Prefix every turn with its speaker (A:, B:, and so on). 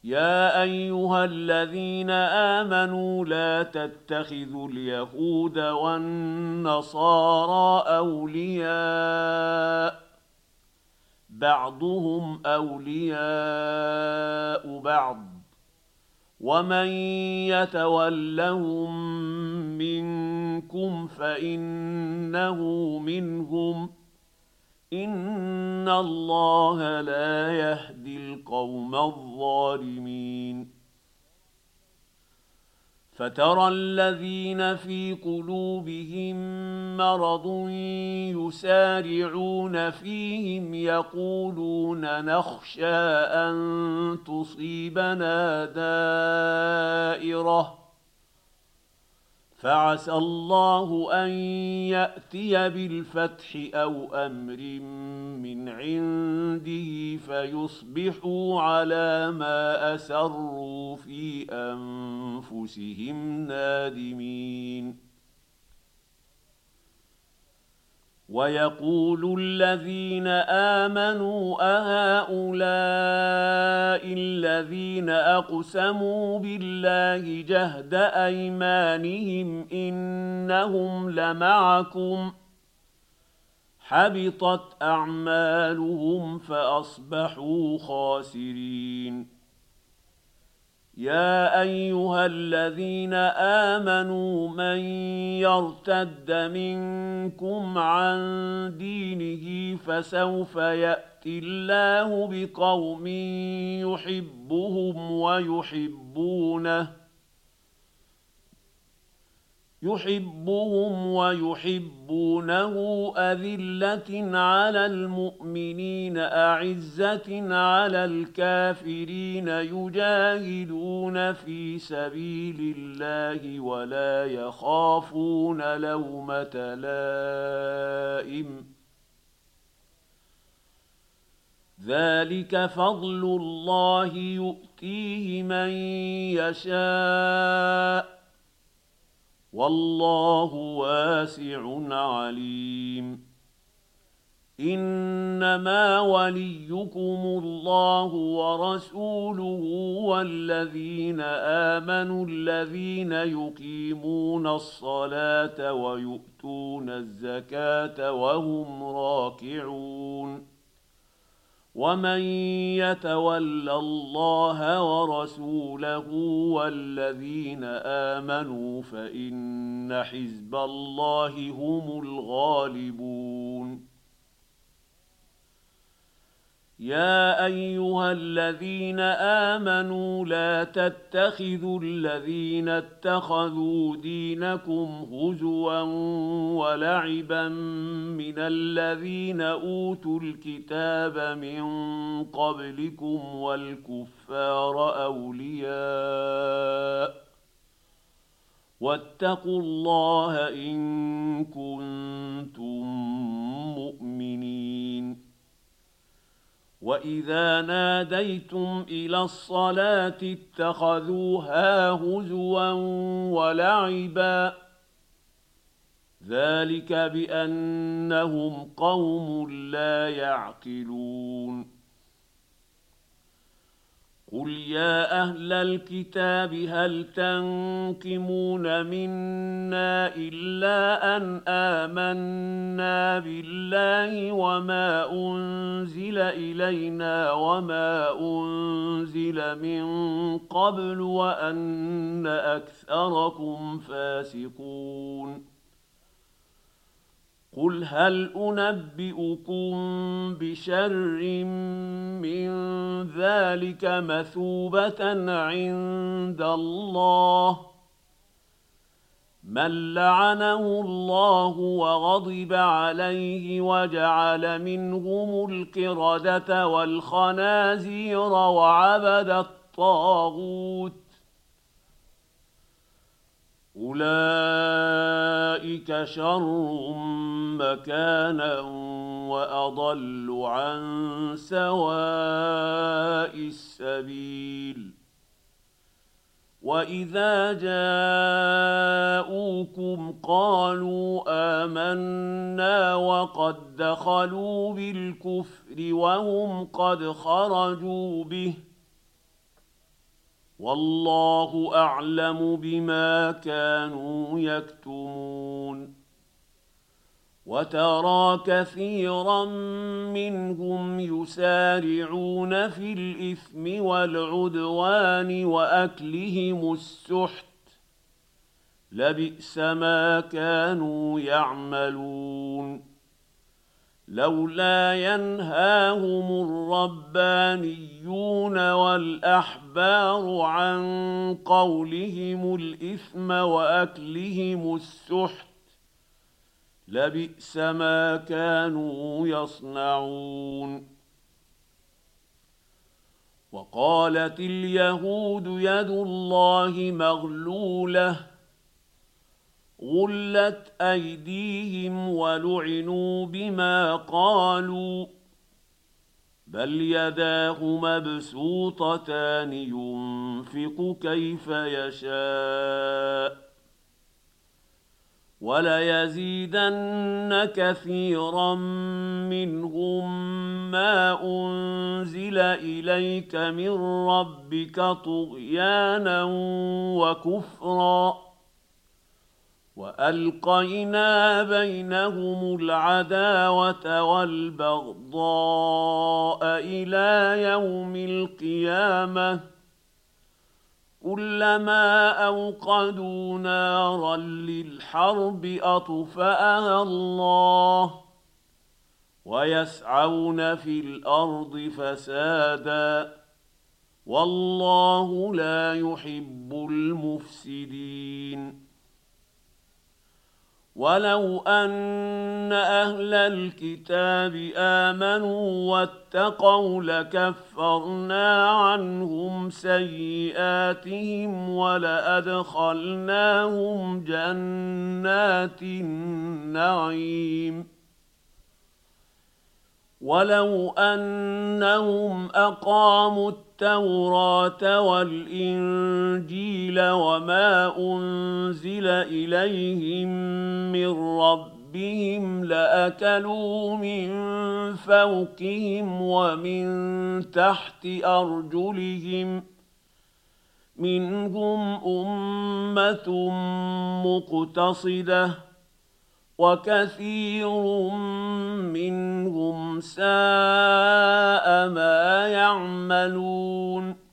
A: يا أيها الذين آمنوا لا تتخذوا اليهود والنصارى أولياء بعضهم أولياء بعض ومن يتولهم منكم فإنه منهم إن الله لا يهدي القوم الظالمين فترى الذين في قلوبهم مرض يسارعون فيهم يقولون نخشى أن تصيبنا دائرة فعسى الله أن يأتي بالفتح أو أمر من عنده فيصبحوا على ما أسروا في أنفسهم نادمين ويقول الذين آمنوا أهؤلاء الذين أقسموا بالله جهد أيمانهم إنهم لمعكم حبطت أعمالهم فأصبحوا خاسرين يا أيها الذين آمنوا من يرتد منكم عن دينه فسوف يأتي الله بقوم يحبهم ويحبونه أذلة على المؤمنين أعزة على الكافرين يجاهدون في سبيل الله ولا يخافون لومة لائم ذلك فضل الله يؤتيه من يشاء والله واسع عليم إنما وليكم الله ورسوله والذين آمنوا الذين يقيمون الصلاة ويؤتون الزكاة وهم راكعون ومن يتول الله ورسوله والذين آمنوا فإن حزب الله هم الغالبون يا أيها الذين آمنوا لا تتخذوا الذين اتخذوا دينكم هزوا ولعبا من الذين أوتوا الكتاب من قبلكم والكفار أولياء واتقوا الله إن كنتم مؤمنين وإذا ناديتم إلى الصلاة اتخذوها هزوا ولعبا ذلك بأنهم قوم لا يعقلون قل يا أهل الكتاب هل تنقمون منا إلا أن آمنا بالله وما أنزل إلينا وما أنزل من قبل وأن أكثركم فاسقون قل هل أنبئكم بشر من ذلك مثوبة عند الله من لعنه الله وغضب عليه وجعل منهم القردة والخنازير وعبد الطاغوت أولئك شر مكانا وأضل عن سواء السبيل وإذا جاءوكم قالوا آمنا وقد دخلوا بالكفر وهم قد خرجوا به والله اعلم بما كانوا يكتمون. وترى كثيرا منهم يسارعون في الاثم والعدوان واكلهم السحت، لبئس ما كانوا يعملون. لولا ينهاهم الربانيون والاحبار عن قولهم الاثم واكلهم السحت، لبئس ما كانوا يصنعون. وقالت اليهود يد الله مغلوله، غلت ايديهم ولعنوا بما قالوا، بل يداه مبسوطتان ينفق كيف يشاء، وليزيدن كثيرا منهم ما انزل اليك من ربك طغيانا وكفرا، والقينا بينهم العداوه والبغضاء الى يوم القيامه، كلما اوقدوا نارا للحرب اطفاها الله، ويسعون في الارض فسادا، والله لا يحب المفسدين. ولو ان اهل الكتاب امنوا واتقوا لكفرنا عنهم سيئاتهم ولادخلناهم جنات النعيم. ولو انهم اقاموا التوراه والانجيل وما انزل اليهم من ربهم لاكلوا من فوقهم ومن تحت ارجلهم، منهم امه مقتصده وكثير منهم ساء ما يعملون.